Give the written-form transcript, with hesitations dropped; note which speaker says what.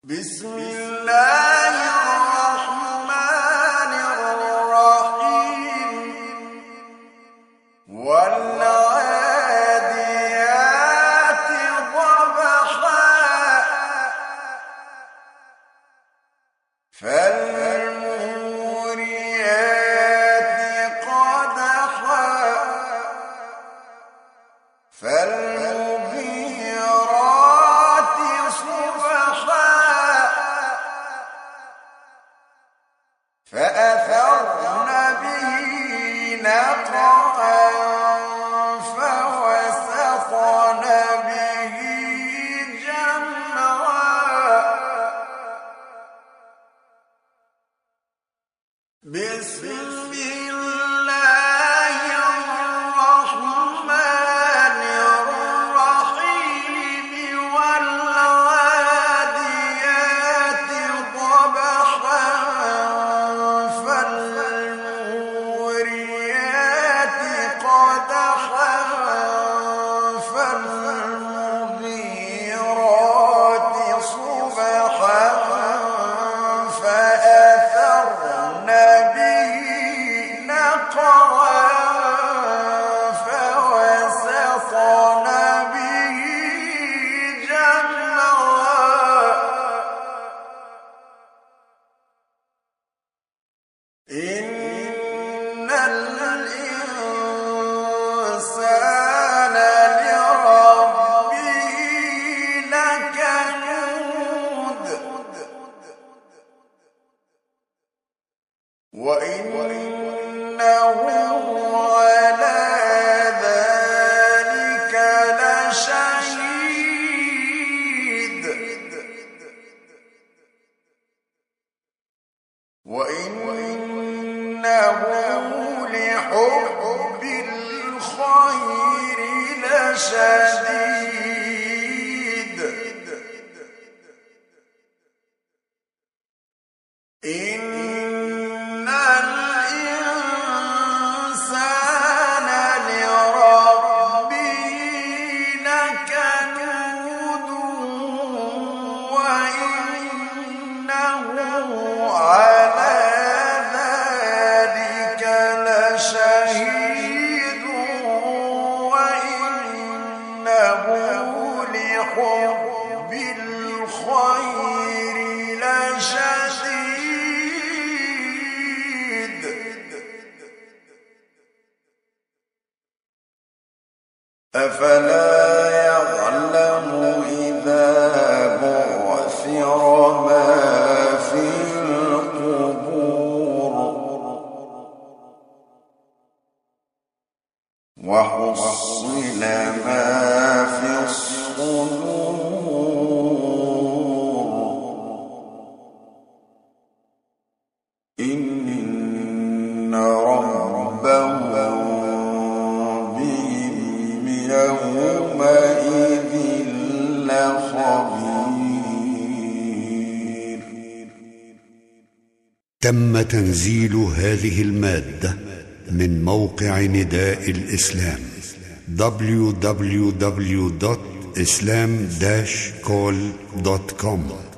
Speaker 1: بسم الله الرحمن الرحيم والعاديات ضبحا فالموريات قدحا فالمغيرات صبحا فأثرن به نقعا فوسطن به جمعا بسم الله الرحمن الرحيم والعاديات ضبحا فالموريات قدحا فالمغيرات صبحا فأثرن به نقعا فوسطن به جمعا إن الإنسان لربه لكنود وإنه على ذلك لشهيد وإنه لحب الخير لشديد إن الإنسان لربه لكنود وإنه على ذلك لشهيد وإنه لحب الخير لشديد أفلا يعلم إذا بعثر ما في القبور وحصل ما في الصدور إن ربهم بهم يومئذ لخبير.
Speaker 2: تم تنزيل هذه المادة من موقع نداء الإسلام www.islam-call.com